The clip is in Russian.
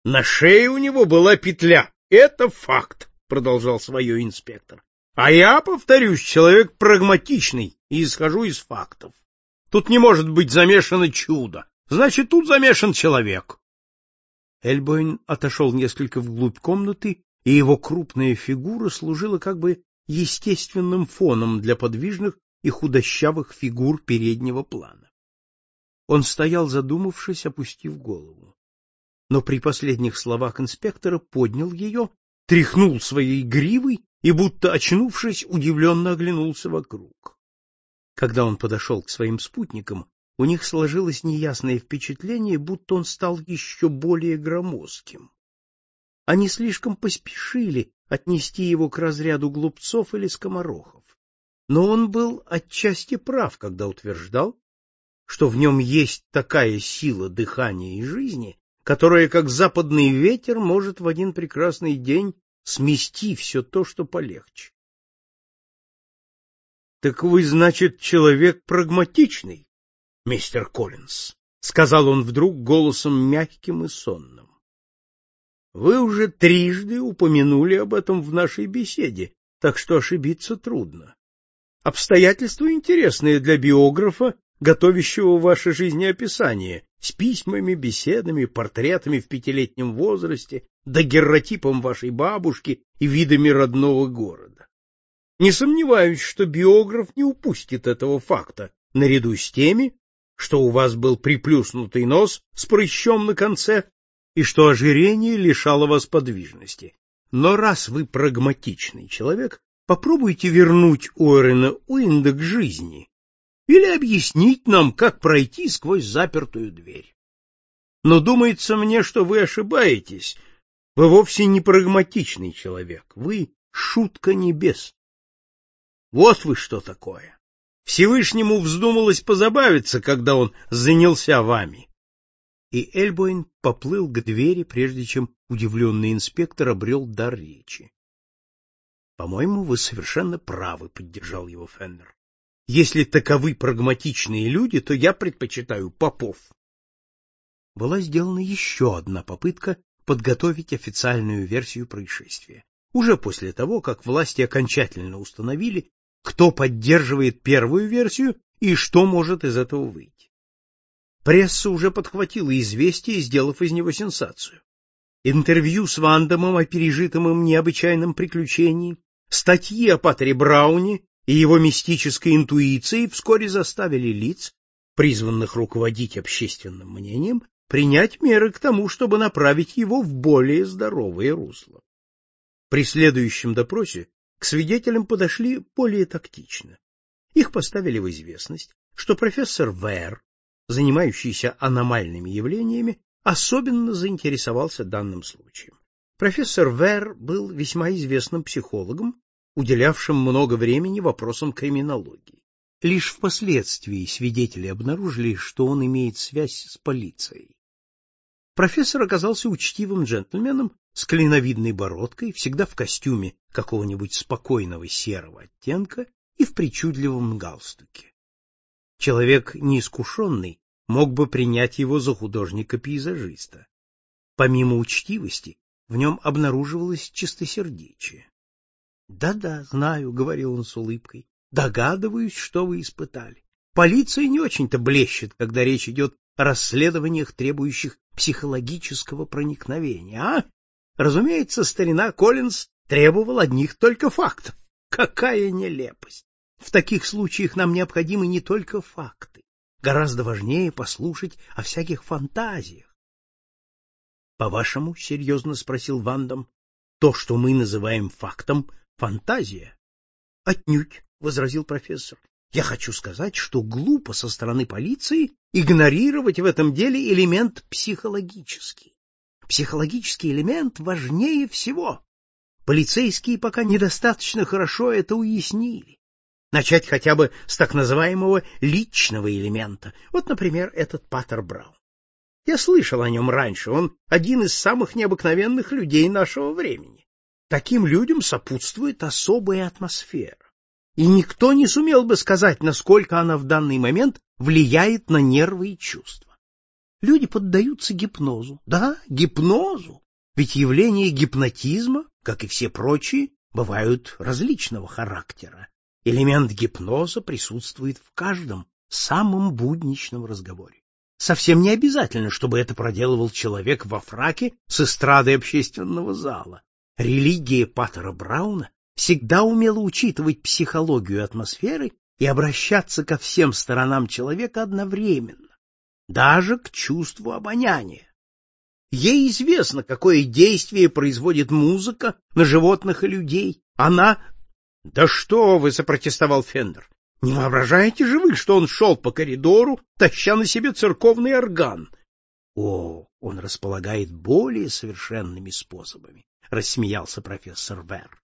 На шее у него была петля. Это факт, продолжал свое инспектор. А я, повторюсь, человек прагматичный и исхожу из фактов. Тут не может быть замешано чудо. Значит, тут замешан человек. Эльбойн отошел несколько вглубь комнаты, и его крупная фигура служила как бы естественным фоном для подвижных и худощавых фигур переднего плана. Он стоял, задумавшись, опустив голову. Но при последних словах инспектора поднял ее, тряхнул своей гривой и, будто очнувшись, удивленно оглянулся вокруг. Когда он подошел к своим спутникам, у них сложилось неясное впечатление, будто он стал еще более громоздким. Они слишком поспешили отнести его к разряду глупцов или скоморохов. Но он был отчасти прав, когда утверждал, что в нем есть такая сила дыхания и жизни, которая, как западный ветер, может в один прекрасный день смести все то, что полегче. — Так вы, значит, человек прагматичный, мистер Коллинз, — сказал он вдруг голосом мягким и сонным. — Вы уже трижды упомянули об этом в нашей беседе, так что ошибиться трудно. Обстоятельства интересные для биографа, готовящего ваше жизнеописание, с письмами, беседами, портретами в 5-летнем возрасте, дагерротипом вашей бабушки и видами родного города. Не сомневаюсь, что биограф не упустит этого факта, наряду с теми, что у вас был приплюснутый нос с прыщом на конце и что ожирение лишало вас подвижности. Но раз вы прагматичный человек, попробуйте вернуть Уоррена Уинда к жизни или объяснить нам, как пройти сквозь запертую дверь. Но думается мне, что вы ошибаетесь. Вы вовсе не прагматичный человек, вы шутка небес. Вот вы что такое. Всевышнему вздумалось позабавиться, когда он занялся вами. И Эльбойн поплыл к двери, прежде чем удивленный инспектор обрел дар речи. — По-моему, вы совершенно правы, — поддержал его Феннер. — Если таковы прагматичные люди, то я предпочитаю попов. Была сделана еще одна попытка подготовить официальную версию происшествия. Уже после того, как власти окончательно установили, кто поддерживает первую версию и что может из этого выйти. Пресса уже подхватила известие, сделав из него сенсацию. Интервью с Вандамом о пережитом им необычайном приключении, статьи о Паттере Брауне и его мистической интуиции вскоре заставили лиц, призванных руководить общественным мнением, принять меры к тому, чтобы направить его в более здоровое русло. При следующем допросе к свидетелям подошли более тактично. Их поставили в известность, что профессор Вэр, занимающийся аномальными явлениями, особенно заинтересовался данным случаем. Профессор Вэр был весьма известным психологом, уделявшим много времени вопросам криминологии. Лишь впоследствии свидетели обнаружили, что он имеет связь с полицией. Профессор оказался учтивым джентльменом с клиновидной бородкой, всегда в костюме какого-нибудь спокойного серого оттенка и в причудливом галстуке. Человек неискушенный мог бы принять его за художника-пейзажиста. Помимо учтивости, в нем обнаруживалось чистосердечие. «Да-да, знаю», — говорил он с улыбкой, — «догадываюсь, что вы испытали. Полиция не очень-то блещет, когда речь идет о расследованиях, требующих психологического проникновения, а? Разумеется, старина Коллинз требовал одних только фактов. Какая нелепость! В таких случаях нам необходимы не только факты. Гораздо важнее послушать о всяких фантазиях. — По-вашему, — серьезно спросил Вандам, — то, что мы называем фактом, — фантазия? — Отнюдь, — возразил профессор. — Я хочу сказать, что глупо со стороны полиции игнорировать в этом деле элемент психологический. Психологический элемент важнее всего. Полицейские пока недостаточно хорошо это уяснили. Начать хотя бы с так называемого личного элемента. Вот, например, этот Паттер Браун. Я слышал о нем раньше, он один из самых необыкновенных людей нашего времени. Таким людям сопутствует особая атмосфера. И никто не сумел бы сказать, насколько она в данный момент влияет на нервы и чувства. Люди поддаются гипнозу. Да, гипнозу. Ведь явления гипнотизма, как и все прочие, бывают различного характера. Элемент гипноза присутствует в каждом самом будничном разговоре. Совсем не обязательно, чтобы это проделывал человек во фраке с эстрады общественного зала. Религия патера Брауна всегда умела учитывать психологию атмосферы и обращаться ко всем сторонам человека одновременно, даже к чувству обоняния. Ей известно, какое действие производит музыка на животных и людей. Она... — Да что вы, — запротестовал Фендер, — не воображаете же вы, что он шел по коридору, таща на себе церковный орган? — О, он располагает более совершенными способами, — рассмеялся профессор Вер.